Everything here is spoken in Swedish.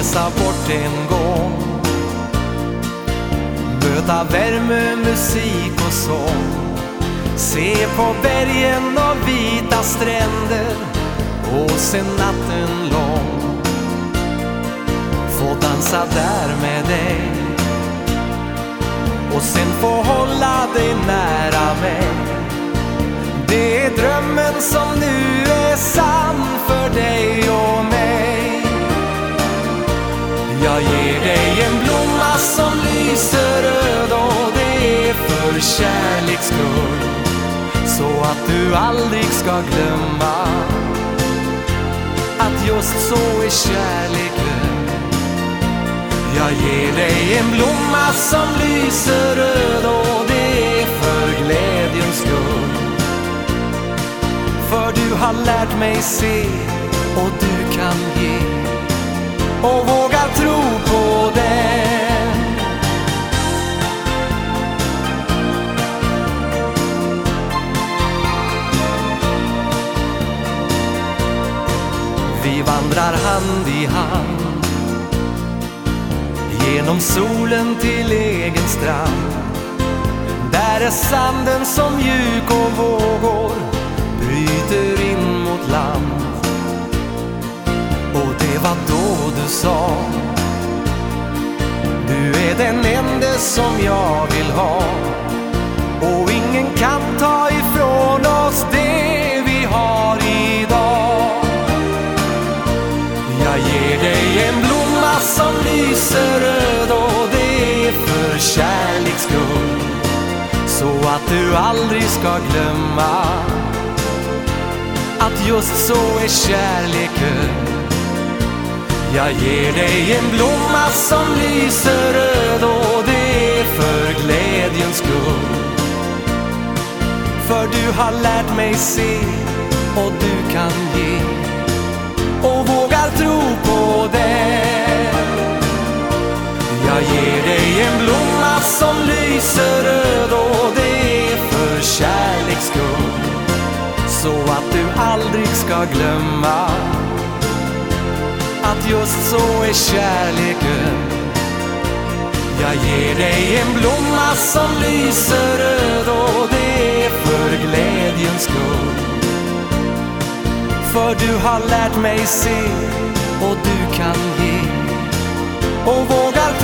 resa bort en gång, möta värme, musik och sång, se på bergen och vita stränder och se natten lång. Få dansa där med dig och sen få hålla dig nära mig. Det är drömmen som nu är sann för dig och mig. Jag ger dig en blomma som lyser röd, och det är för kärleks skull, så att du aldrig ska glömma att just så är kärleken. Jag ger dig en blomma som lyser röd, och det är för glädjens skull. För du har lärt mig se, och du kan ge, och våga tro på den. Vi vandrar hand i hand genom solen till egen strand. Där är sanden som mjuk och vågor bryter in mot land. Och det var då du sa, du är den enda som jag vill ha, och ingen kan ta ifrån oss det vi har idag. Jag ger dig en blomma som lyser röd, och det är för kärleks skull, så att du aldrig ska glömma att just så är kärleken. Jag ger dig en blomma som lyser röd, och det är för glädjens skull. För du har lärt mig se, och du kan ge, och vågar tro på den. Jag ger dig en blomma som lyser röd, och det är för kärleks skull, så att du aldrig ska glömma att just så är kärleken. Jag ger dig en blomma som lyser röd, och det är för glädjens skull. För du har lärt mig se, och du kan ge, och vågar